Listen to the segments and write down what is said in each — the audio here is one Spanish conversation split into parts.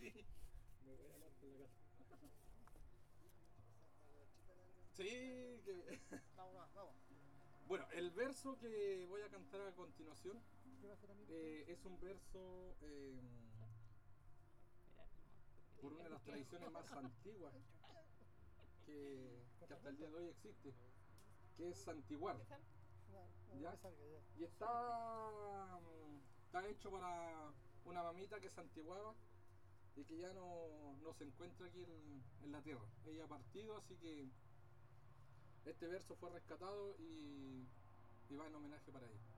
Me voy a hablar con la casa. Sí, que... Vamos. Bueno, el verso que voy a cantar a continuación ¿Qué va a hacer, amigo? es un verso por una de las tradiciones más antiguas que hasta el día de hoy existe, que es santiguar. ¿Ya? Y está hecho para una mamita que santiguaba y que ya no se encuentra aquí en la tierra. Ella ha partido, así que este verso fue rescatado y va en homenaje para ella.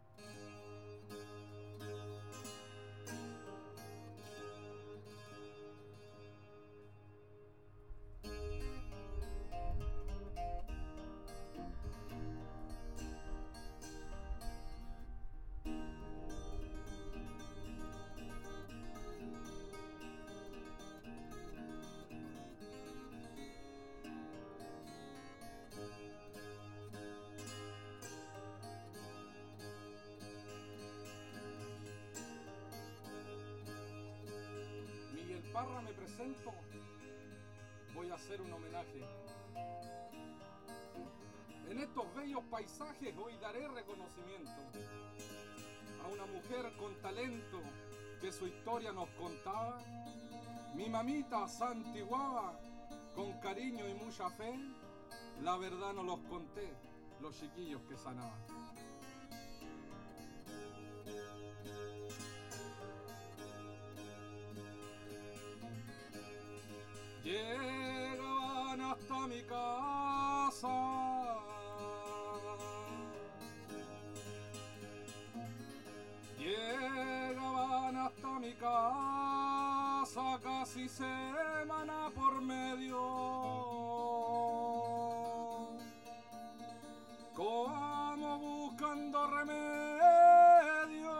Miguel Parra me presento, voy a hacer un homenaje. En estos bellos paisajes hoy daré reconocimiento a una mujer con talento que su historia nos contaba. Mi mamita santiguaba con cariño y mucha fe, la verdad no los conté, los chiquillos que sanaban. Llegaban hasta mi casa, llegaban hasta mi casa casi semana por medio, como buscando remedio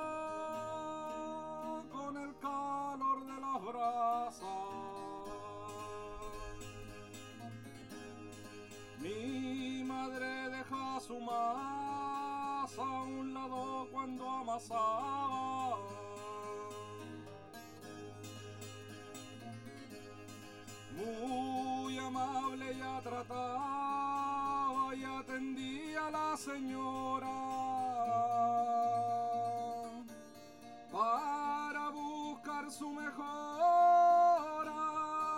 con el calor de las brasas. Mi madre deja su masa a un lado cuando amasaba. Muy amable ya trataba y atendía a la señora para buscar su mejora.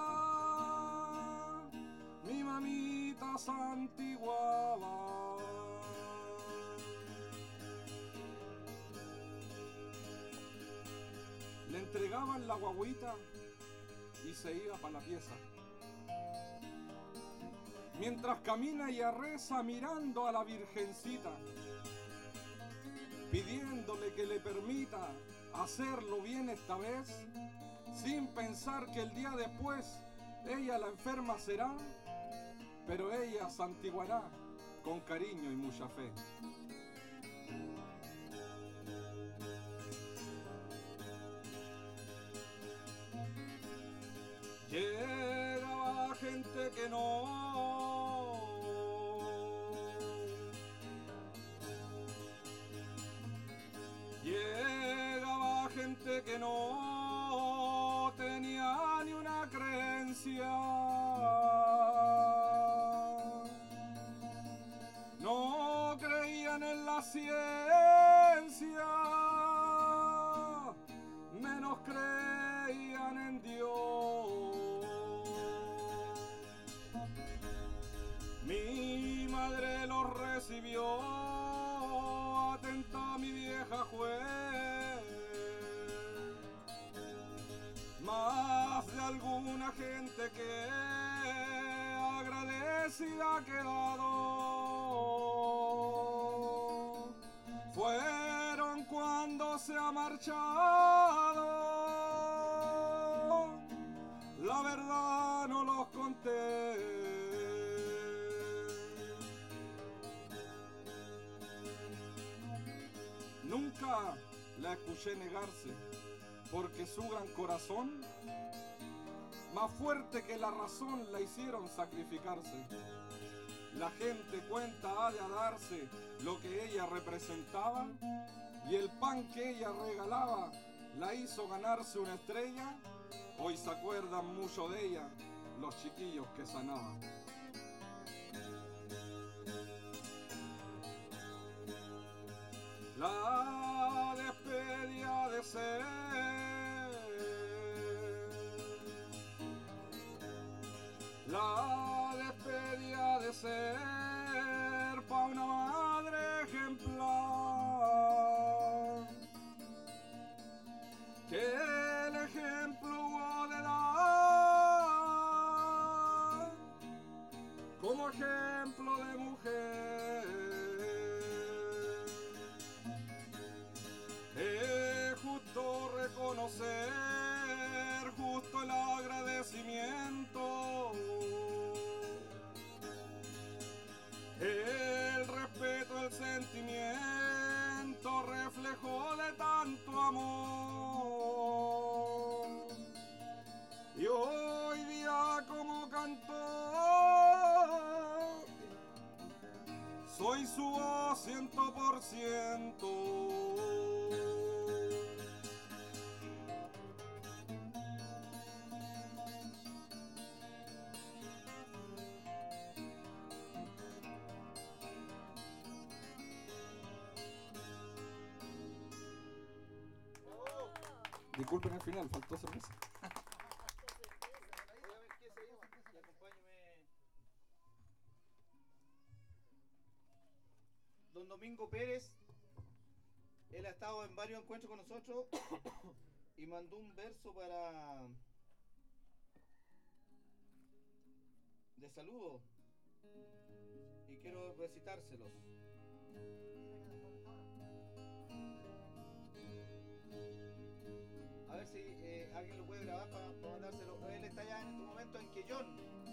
Mi mamita santiguaba. Le entregaban la guagüita y se iba para la pieza. Mientras camina y reza mirando a la Virgencita, pidiéndole que le permita hacerlo bien esta vez, sin pensar que el día después ella la enferma será, pero ella santiguará con cariño y mucha fe. Llegaba gente que llegaba gente que no tenía ni una creencia, no creían en la ciencia, menos creían en Dios. Mi madre los recibió, atenta mi vieja juez. Más de alguna gente que agradecida ha quedado. Fueron cuando se ha marchado, la verdad no los conté. Nunca la escuché negarse, porque su gran corazón, más fuerte que la razón, la hicieron sacrificarse. La gente cuenta ha de darse lo que ella representaba, y el pan que ella regalaba la hizo ganarse una estrella Hoy se acuerdan mucho de ella los chiquillos que sanaban. La despedida de ser, la despedida de ser pa' una madre ejemplar, que el ejemplo hubo de dar como ejemplo de mujer. Es justo reconocer, justo el agradecimiento, el respeto, el sentimiento, reflejo de tanto amor. Y hoy día como cantor, soy su voz 100%. Disculpen el final, faltó cerveza. Don Domingo Pérez, él ha estado en varios encuentros con nosotros y mandó un verso de saludo y quiero recitárselos. A ver si alguien lo puede grabar para mandárselo. Él está ya en este momento en Quellón.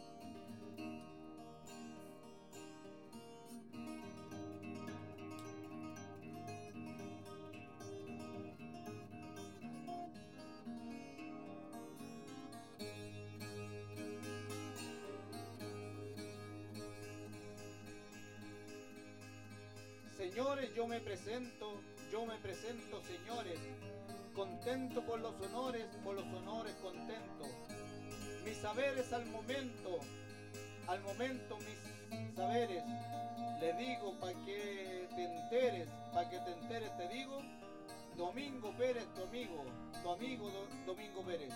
Señores, yo me presento, señores, contento por los honores contento. Mis saberes al momento mis saberes. Le digo pa' que te enteres, te digo, Domingo Pérez, tu amigo Domingo Pérez.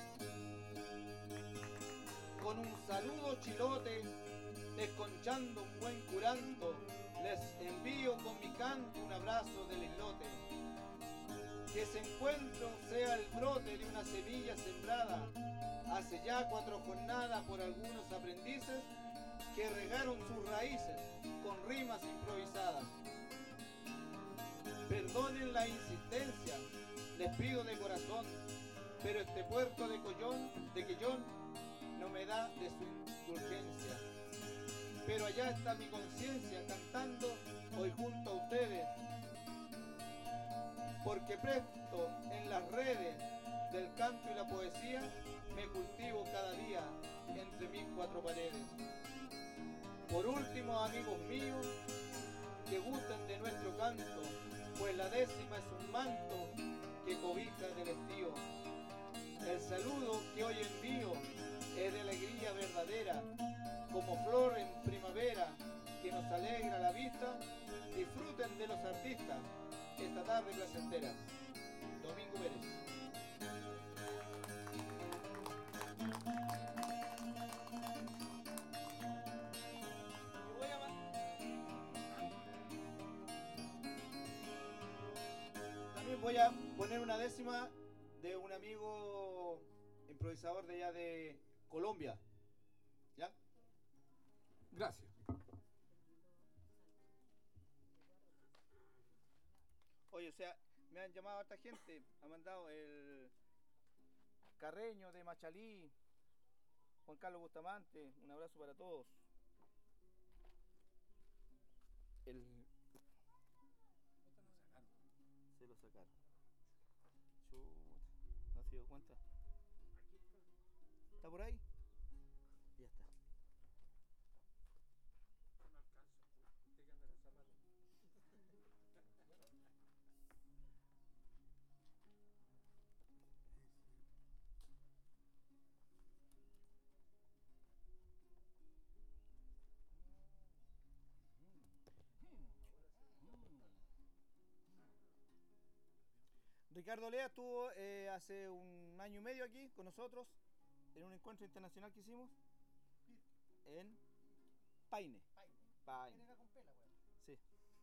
Con un saludo chilote, desconchando un buen curanto, les envío con mi canto un abrazo del islote. Que ese encuentro sea el brote de una semilla sembrada hace ya 4 jornadas por algunos aprendices que regaron sus raíces con rimas improvisadas. Perdonen la insistencia, les pido de corazón, pero este puerto de Quellón no me da de su indulgencia. Pero allá está mi conciencia cantando hoy junto a ustedes, porque presto en las redes del canto y la poesía me cultivo cada día entre mis 4 paredes. Por último, amigos míos, que gusten de nuestro canto, pues la 10ª es un manto que cobija del estío. El saludo que hoy envío es de alegría verdadera, como flor en primavera que nos alegra la vista. Disfruten de los artistas esta tarde placentera. Domingo Pérez. También voy a poner una 10ª de un amigo improvisador de allá de Colombia. ¿Ya? Gracias. Oye, o sea, me han llamado a harta gente, ha mandado el Carreño de Machalí, Juan Carlos Bustamante, un abrazo para todos. Se lo sacaron. Chuta, ¿no se dio cuenta? ¿Está por ahí? Ya está. Ricardo Olea estuvo hace un año y medio aquí con nosotros en un encuentro internacional que hicimos en Paine. Paine. Sí.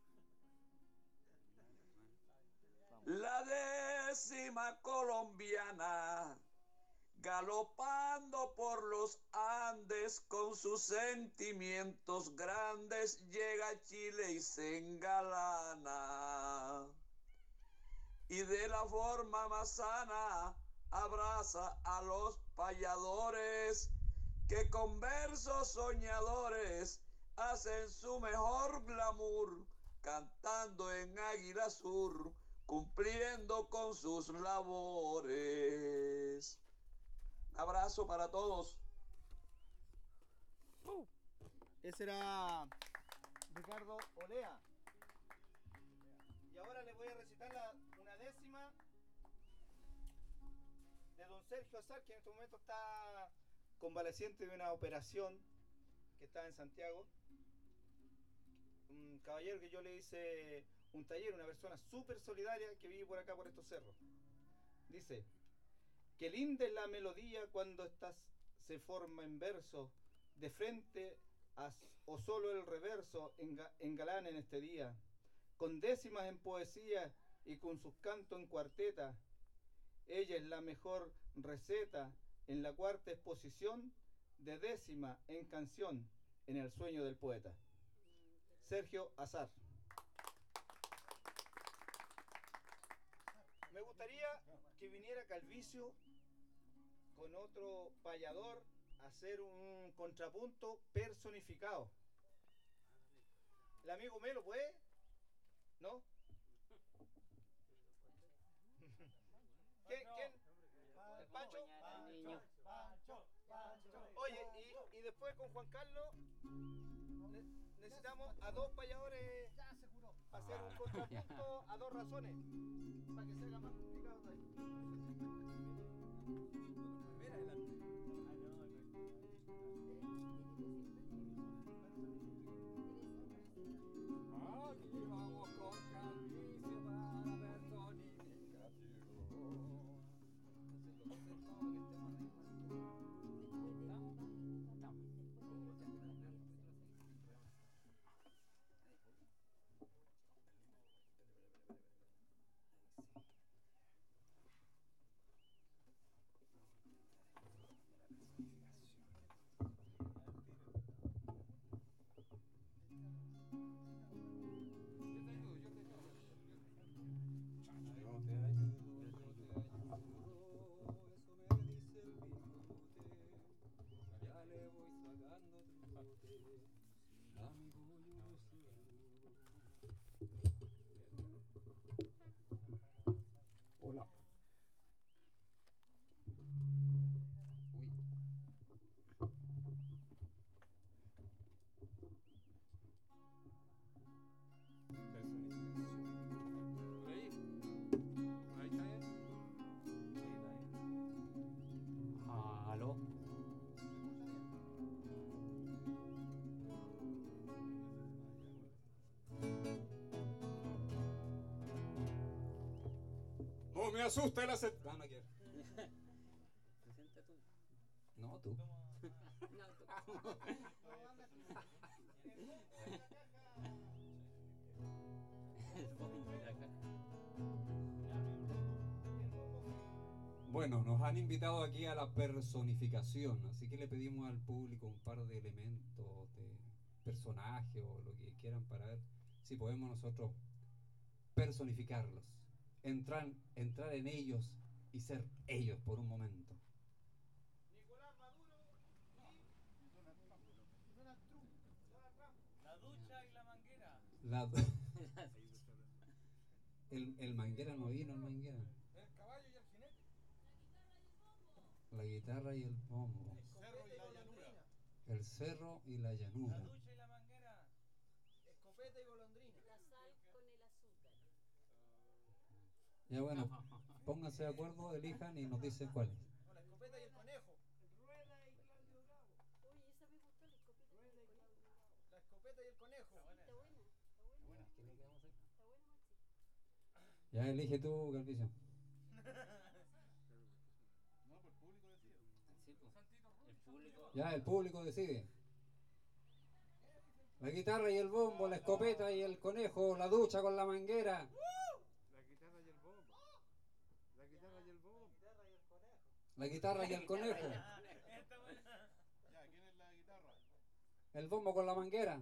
La 10ª colombiana, galopando por los Andes con sus sentimientos grandes, llega a Chile y se engalana. Y de la forma más sana abraza a los payadores que con versos soñadores hacen su mejor glamour, cantando en Águila Sur, cumpliendo con sus labores. Un abrazo para todos. Ese era Ricardo Olea. Y ahora les voy a recitar una 10ª de don Sergio Azar, que en este momento está convaleciente de una operación que está en Santiago. Un caballero que yo le hice un taller, una persona súper solidaria que vive por acá, por estos cerros. Dice: qué linda es la melodía cuando se forma en verso, de frente o solo el reverso engalana en este día, con décimas en poesía y con sus cantos en cuarteta. Ella es la mejor receta en la 4ª exposición de décima en canción en el sueño del poeta. Sergio Azar. Me gustaría que viniera Calvicio con otro payador a hacer un contrapunto personificado. ¿El amigo Melo puede? ¿No? ¿Quién? ¿El Pancho? Oye, y después con Juan Carlos necesitamos a 2 payadores para hacer un contrapunto a 2 razones, para que se haga más complicado todavía. Aquí vamos con Calvicio para personificación. Hola. Uy. Personificación. ¿Por ahí? ¿Por ahí está él? Sí, está ahí. Aló. No me asusta el acento. No quiero. Presenta tú. No, tú. No, tú. Bueno, nos han invitado aquí a la personificación, así que le pedimos al público un par de elementos de personaje o lo que quieran para ver si podemos nosotros personificarlos, entrar en ellos y ser ellos por un momento. Nicolás Maduro y Donald Trump. La ducha y la manguera. El Manguera no vino, el Manguera. El caballo y el jinete. La guitarra y el bombo. El cerro y la llanura. El cerro y la llanura. La ducha y la manguera. Escopeta y golondrina. La sal con el azúcar. Ya bueno, pónganse de acuerdo, elijan y nos dicen cuál es. O la escopeta y el conejo. Rueda y Claudio Bravo. Oye, esa me gustó, la escopeta y el conejo. La escopeta y el conejo. Está buena, está buena. ¿Qué le quedamos ahí? Está buena, Maxi. Ya elige tú, Calvicio. Ya, el público decide. La guitarra y el bombo, la escopeta y el conejo, la ducha con la manguera. La guitarra y el bombo. La guitarra y el bombo. La guitarra y el conejo. Esta buena. Ya, ¿quién es la guitarra? El bombo con la manguera.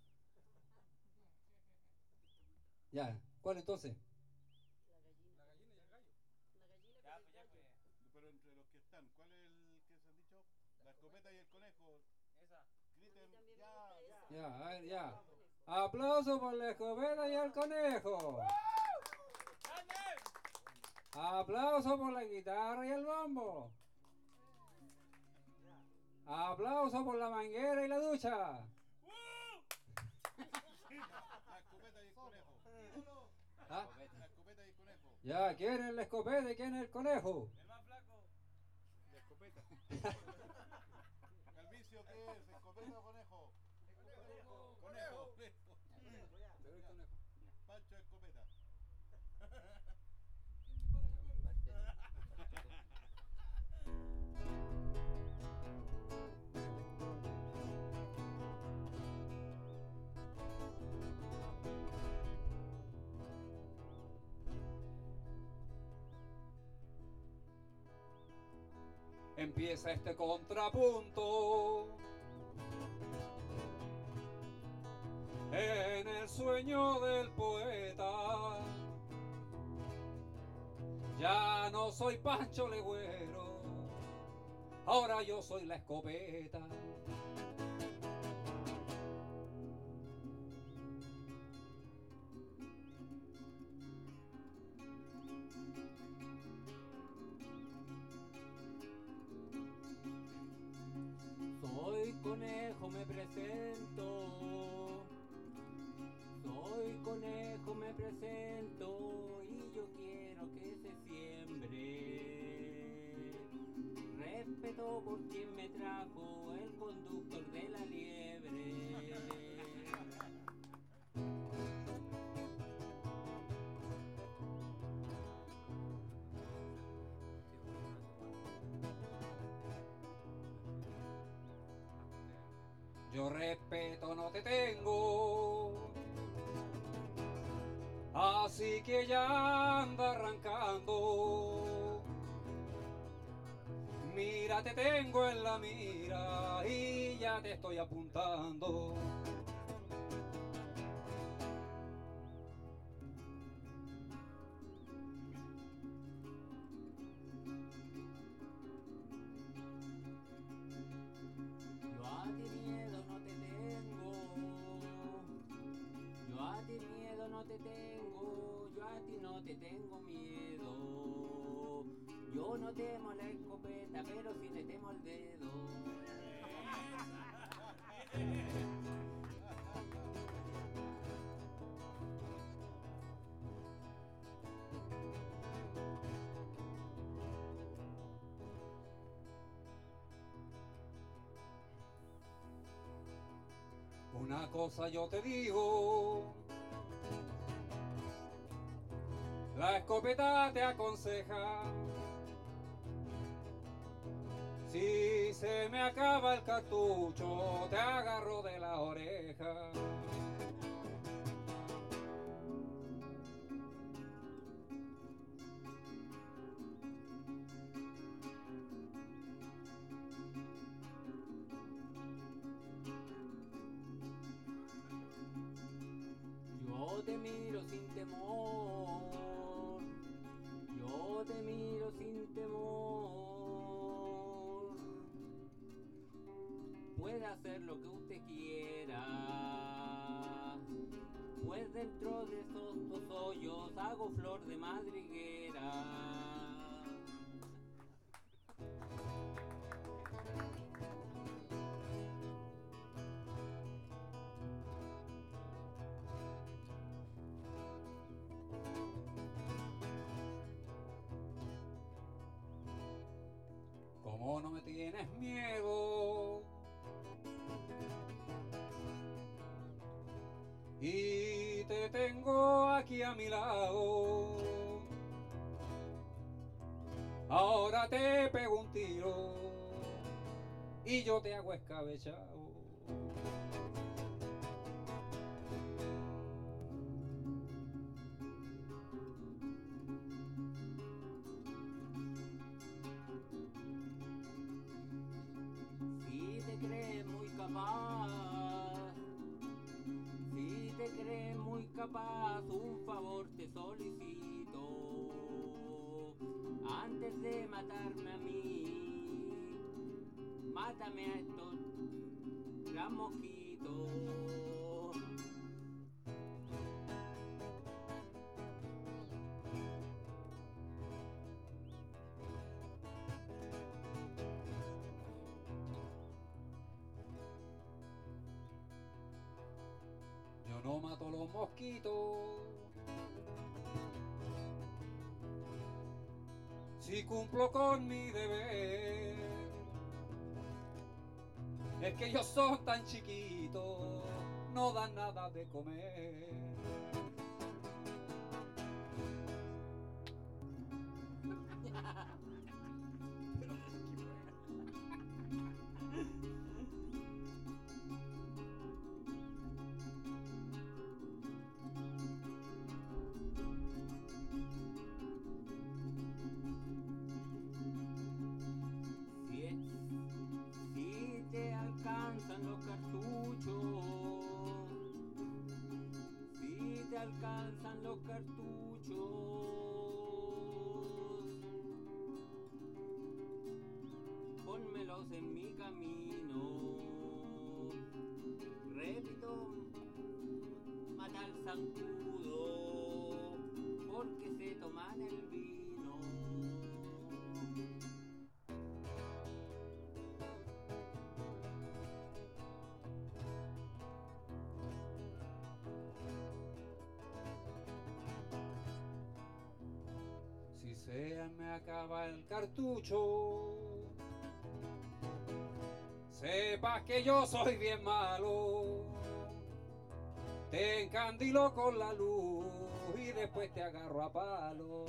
Ya, ¿cuál entonces? La gallina. La gallina y el gallo. La gallina Ya, con pues, el ya, gallo. pues. Pero entre los que están, ¿cuál es el que se han dicho? La escopeta y el conejo. Esa. Griten, también me ya, gusta ya. esa. Ya, a ver, ya. Aplauso por la escopeta y el conejo. ¡Grande! Aplauso por la guitarra y el bombo. Aplauso por la manguera y la ducha. La escopeta y el conejo. ¿Ah? La escopeta y el conejo. Ya, ¿quién es la escopeta y quién es el conejo? El más flaco. La escopeta. Calvicio, ¿qué es? ¿Escopeta o conejo? Conejo. Conejo. Te doy el conejo. Pancho escopeta. Empieza este contrapunto en el sueño del poeta. Ya no soy Pancho Legüero, ahora yo soy la escopeta. Soy conejo, me presento. Soy conejo, me presento. Y yo quiero que se siembre respeto por quien me trajo, el conductor de la liebre. Yo respeto no te tengo, así que ya anda arrancando. Mira, te tengo en la mira y ya te estoy apuntando. Yo a ti miedo no te tengo. Yo a ti miedo no te tengo. Yo a ti no te tengo miedo. Yo no temo la escopeta, pero sí le temo el dedo. Una cosa yo te digo, la escopeta te aconseja. Si se me acaba el cartucho, te agarro de la oreja. Yo te miro sin temor. Yo te miro sin temor. Puede hacer lo que usted quiera, pues dentro de esos dos hoyos hago flor de madriguera. Como no me tienes miedo y te tengo aquí a mi lado, ahora te pego un tiro y yo te hago escabechado. Si te crees muy capaz, si te crees muy capaz, un favor te solicito. Antes de matarme a mí, mátame a estos gran mosquitos. Yo no mato los mosquitos. Si cumplo con mi deber, es que ellos son tan chiquitos, no dan nada de comer. Si te alcanzan los cartuchos, si te alcanzan los cartuchos, pónmelos en mi camino. Repito, mata al zancudo, porque se toman el vino. Si se me acaba el cartucho, sepas que yo soy bien malo. Te encandilo con la luz y después te agarro a palo.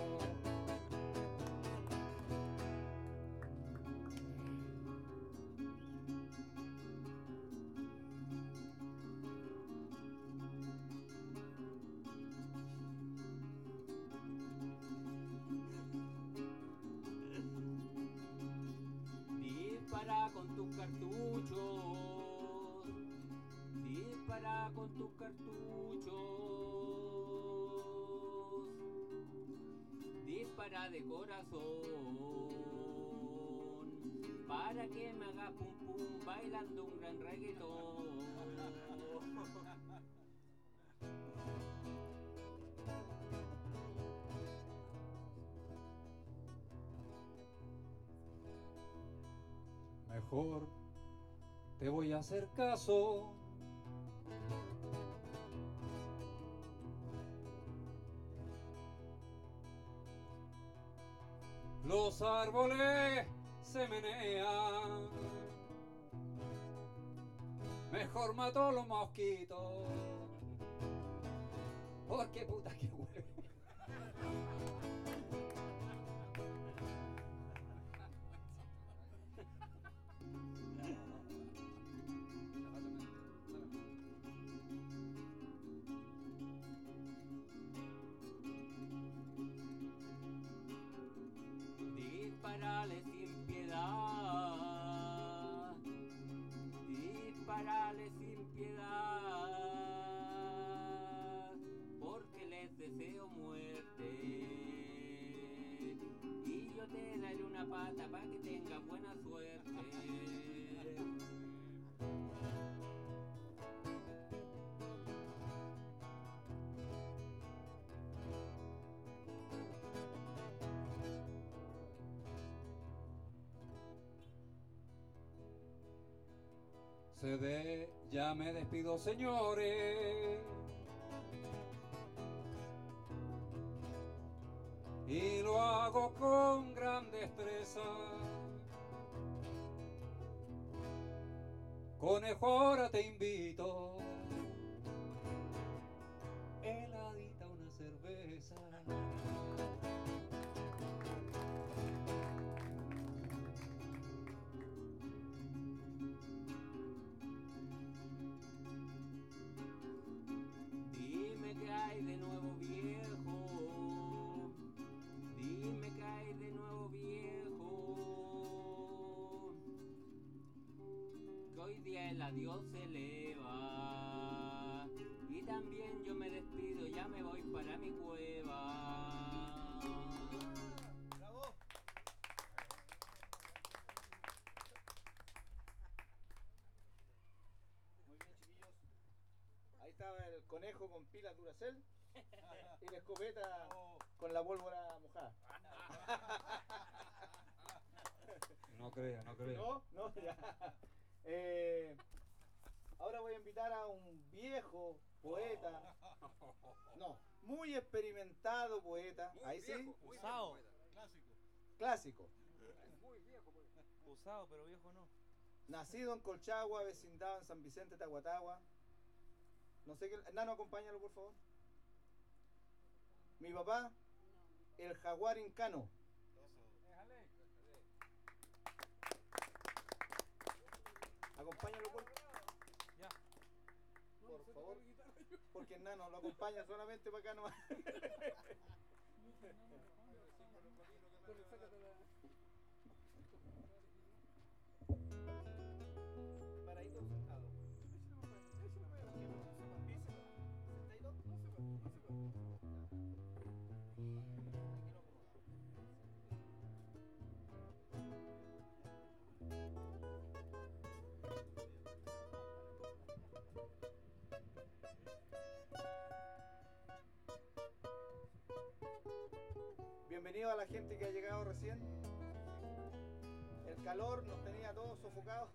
Dispara con tus cartuchos, dispara con tus cartuchos, dispara de corazón, para que me hagas pum pum bailando un gran reggaetón. Mejor te voy a hacer caso. Los árboles se menean. Mejor mato los mosquitos. Porque puta que huevo. Disparale sin piedad, disparale sin piedad, porque les deseo muerte. Y yo te daré una pata para que tengas buena suerte. Ya me despido, señores. Y lo hago con gran destreza. Conejo, ahora te invito. Heladita una cerveza. a Dios se eleva. Y también yo me despido, ya me voy para mi cueva. ¡Bravo! Muy bien, chiquillos. Ahí estaba el conejo con pilas Duracell y la escopeta con la pólvora mojada. No creo, no creo. No, ya. Ahora voy a invitar a un viejo poeta. No, muy experimentado poeta. Ahí sí. Usado. Clásico. Usado, pero viejo no. Nacido en Colchagua, vecindad en San Vicente, Tahuatahua. No sé qué. Nano, acompáñalo, por favor. Mi papá, el jaguar incano. Acompáñalo, por favor. Porque el nano lo acompaña solamente para acá nomás. Paradito sentado. ¿Sentadito? Bienvenido a la gente que ha llegado recién. El calor nos tenía todos sofocados.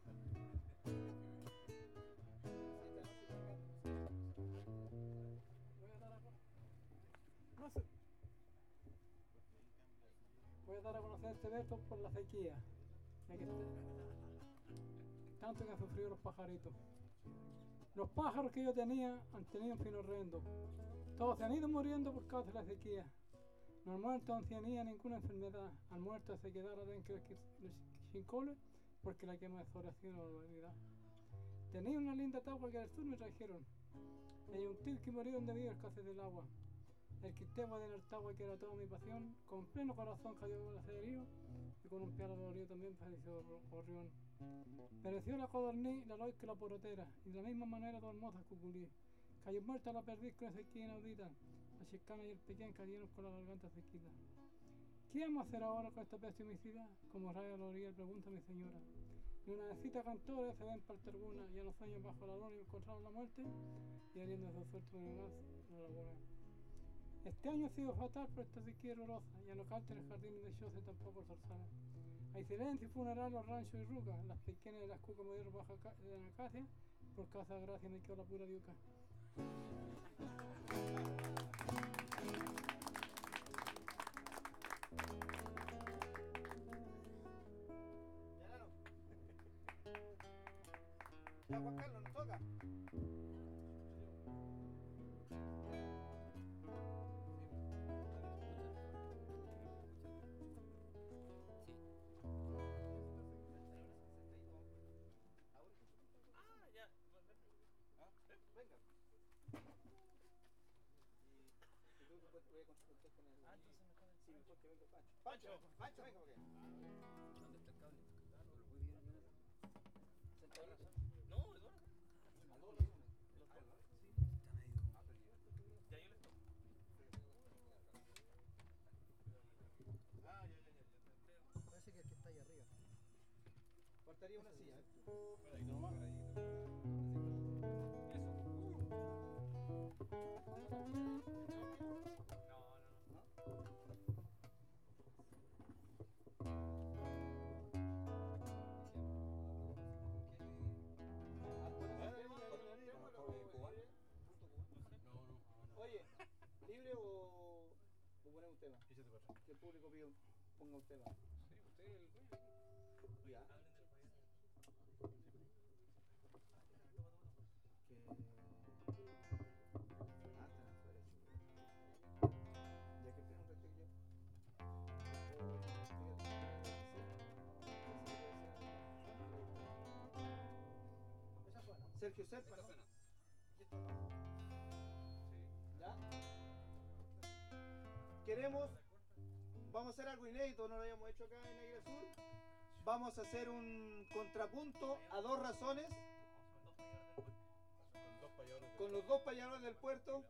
Voy a dar a conocer este verso por la sequía, ya que tanto que han sufrido los pajaritos. Los pájaros que yo tenía han tenido un fin horrendo. Todos se han ido muriendo por causa de la sequía. No han muerto ancianía ninguna enfermedad. Han muerto se quedaron dentro del chincole porque la quema de oración o barbaridad. Tenía una linda tabla que al sur me trajeron. Hay un tío que murió donde vive el escasez del agua. El quistema de Nartagua, que era toda mi pasión, con pleno corazón cayó el acerío y con un piano dolorido también padeció Gorrión. Pereció la codorniz, la loica y la porotera, y de la misma manera dos hermosas cuculí. Cayó muerta la perdiz con sequía inaudita. La chicana y el pequeño cayeron con la garganta sequita. ¿Qué vamos a hacer ahora con esta peste homicida? Como raya a la orilla, pregunta mi señora. Y una vecita cantora se ven parte alguna, y a los años bajo la luna encontraron la muerte, y heriendo su suerte una más, no la buena. Este año ha sido fatal por esta sequía horrorosa, ya no canta en el jardín de Chose tampoco el zarzal. Hay silencio y funeral los ranchos y rucas, las pequeñas de las cucas murieron bajo de la acacia, por causa de gracia me quedó la pura diuca. Ya, Juan Carlos, nos toca. Pancho, venga porque. ¿Dónde está el cable? Sentadito. No, Eduardo. Ya yo le toco. Parece que el que está ahí arriba. Faltaría una silla. Ahí nomás. Oye, ¿libre o ponemos un tema? Échate para atrás. Que el público ponga un tema. Sí, usted es el dueño. Ya. Ya que tiene un respecto. Sergio Serpa, ¿no? ¿Ya? Queremos, vamos a hacer algo inédito, no lo habíamos hecho acá en Aire Sur. Vamos a hacer un contrapunto a dos razones con los 2 payarones del puerto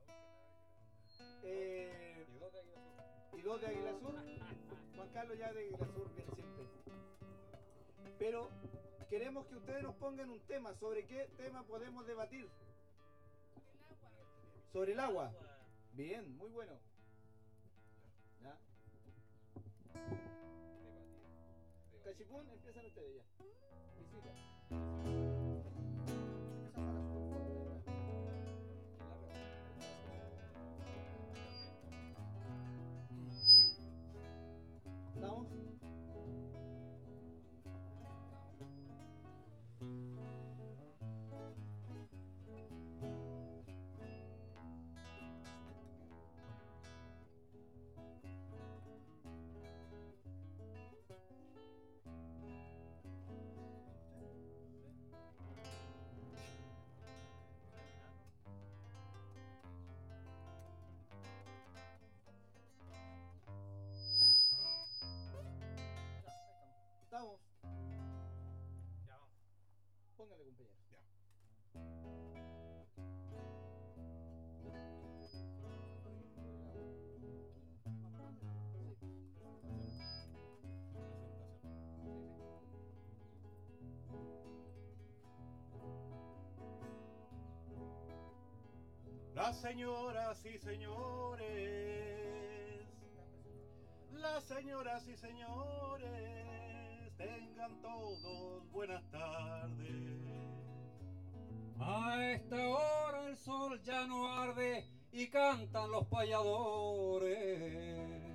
y 2 de Águila Sur. Juan Carlos ya de Águila Sur viene siempre. Pero queremos que ustedes nos pongan un tema. ¿Sobre qué tema podemos debatir? Sobre el agua. Bien, muy bueno. ¿Ya? Cachipún, empiezan ustedes ya. Visita. ¿Estamos? ¿Estamos? Ya vamos. Póngale, compañero. Ya. Las señoras y señores, las señoras y señores, tengan todos buenas tardes. A esta hora el sol ya no arde y cantan los payadores.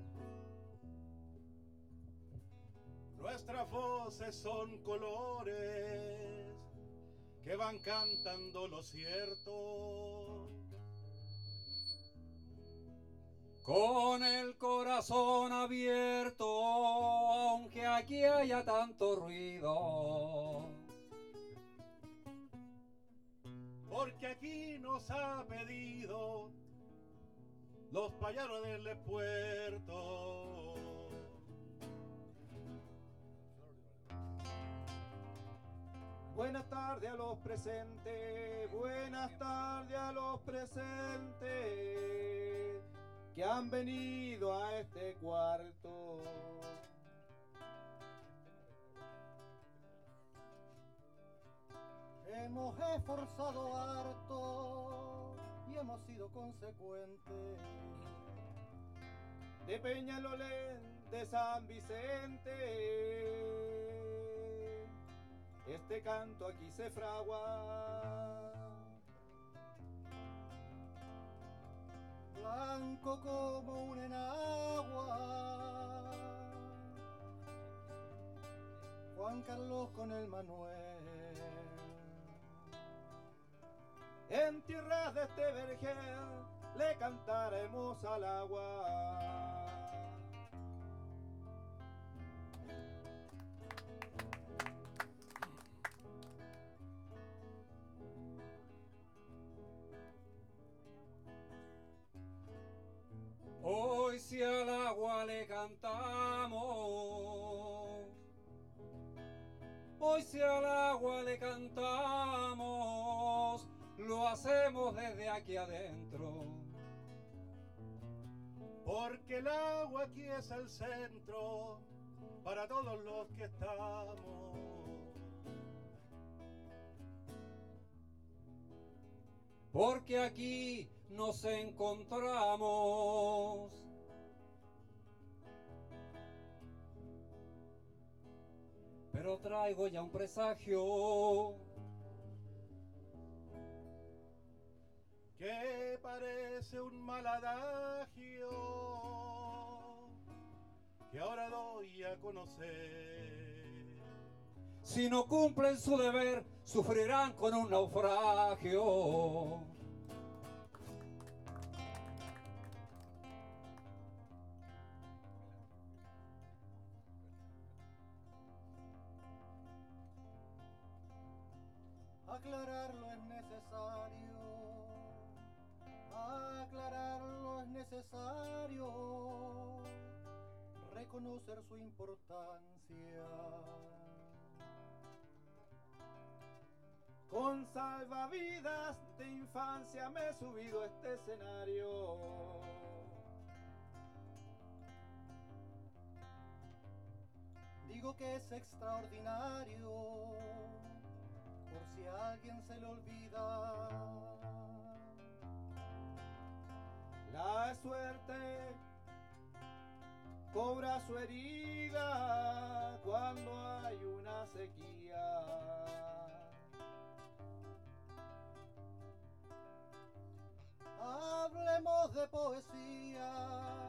Nuestras voces son colores que van cantando lo cierto. Con el corazón abierto, aunque aquí haya tanto ruido. Porque aquí nos ha pedido los payarones del puerto. Buenas tardes a los presentes, buenas tardes a los presentes que han venido a este cuarto. Hemos esforzado harto y hemos sido consecuentes. De Peñalolén, de San Vicente, este canto aquí se fragua. Blanco como un enagua, Juan Carlos con el Manuel. En tierras de este vergel le cantaremos al agua. Hoy si al agua le cantamos, hoy si al agua le cantamos, lo hacemos desde aquí adentro. Porque el agua aquí es el centro para todos los que estamos. Porque aquí nos encontramos. Pero traigo ya un presagio que parece un mal adagio que ahora doy a conocer. Si no cumplen su deber, sufrirán con un naufragio. Aclararlo es necesario, aclararlo es necesario, reconocer su importancia. Con salvavidas de infancia me he subido a este escenario. Digo que es extraordinario, por si a alguien se le olvida. La suerte cobra su herida cuando hay una sequía. Hablemos de poesía,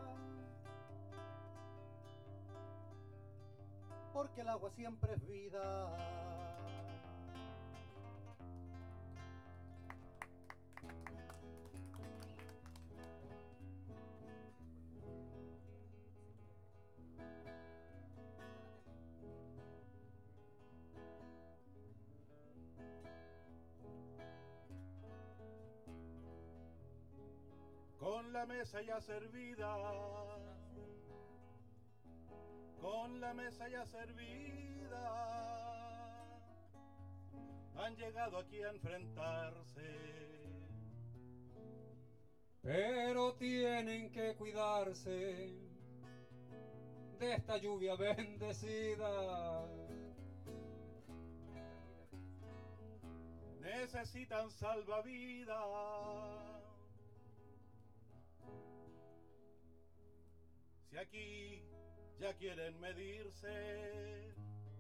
porque el agua siempre es vida. Con la mesa ya servida, con la mesa ya servida, han llegado aquí a enfrentarse. Pero tienen que cuidarse de esta lluvia bendecida. Necesitan salvavidas. Si aquí ya quieren medirse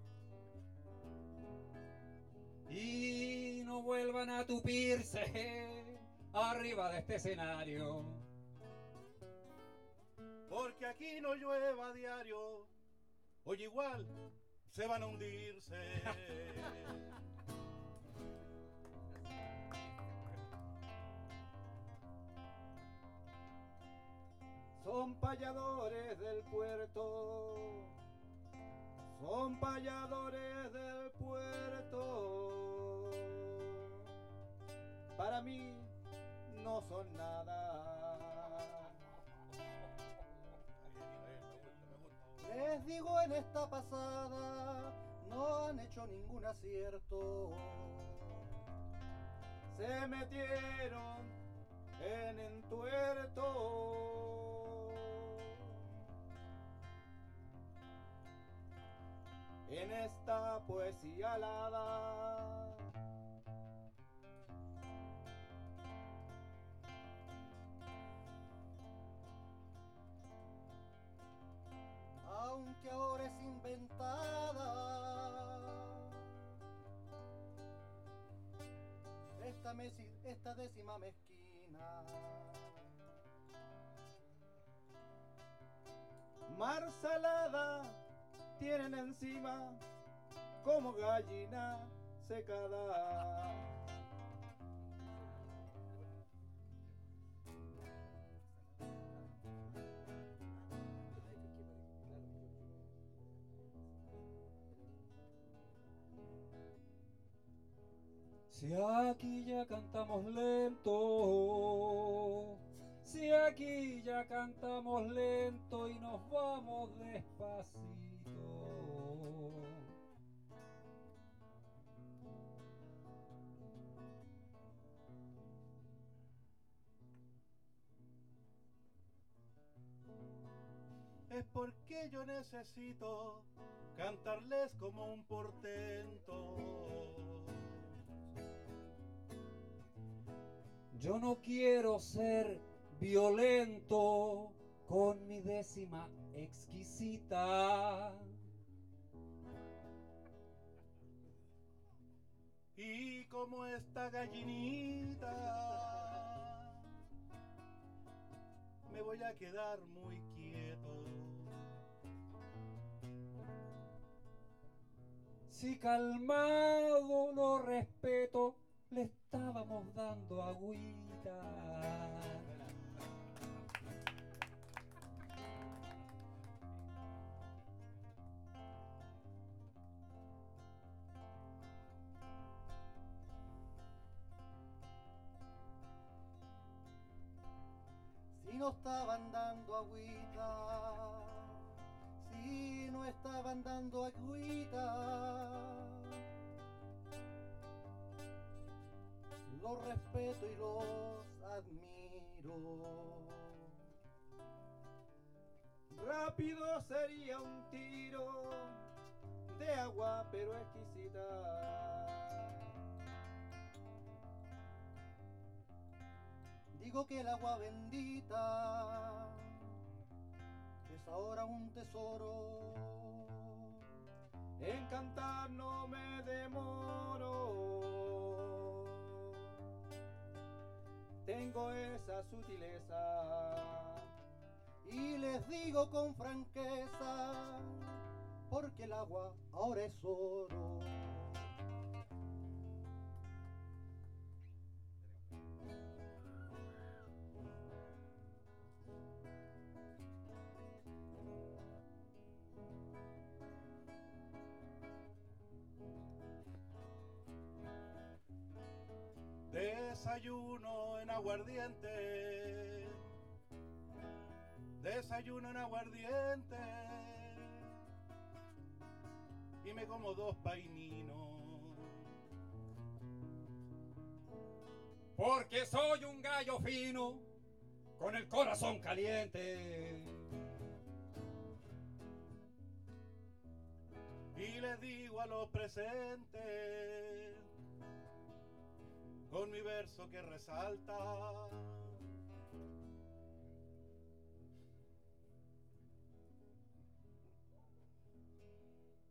Y no vuelvan a tupirse arriba de este escenario. porque aquí no llueva a diario, oye igual se van a hundirse. Son payadores del puerto, son payadores del puerto. Para mí no son nada. Les digo en esta pasada, no han hecho ningún acierto. Se metieron en entuerto. En esta poesía alada. Aunque ahora es inventada, esta décima mezquina. Mar salada tienen encima como gallina secada. Si aquí ya cantamos lento, si aquí ya cantamos lento y nos vamos despacito. Es porque yo necesito cantarles como un portento. Yo no quiero ser violento con mi décima exquisita. Y como esta gallinita, me voy a quedar muy quieto. Si calmado lo respeto, le estábamos dando agüita. Si no estaban dando agüita, si no estaban dando agüita, los respeto y los admiro. Rápido sería un tiro de agua pero exquisita. Digo que el agua bendita es ahora un tesoro. En cantar no me demoro. Tengo esa sutileza. Y les digo con franqueza, porque el agua ahora es oro. Desayuno en aguardiente, desayuno en aguardiente, y me como 2 paininos. Porque soy un gallo fino, con el corazón caliente. Y les digo a los presentes, con mi verso que resalta,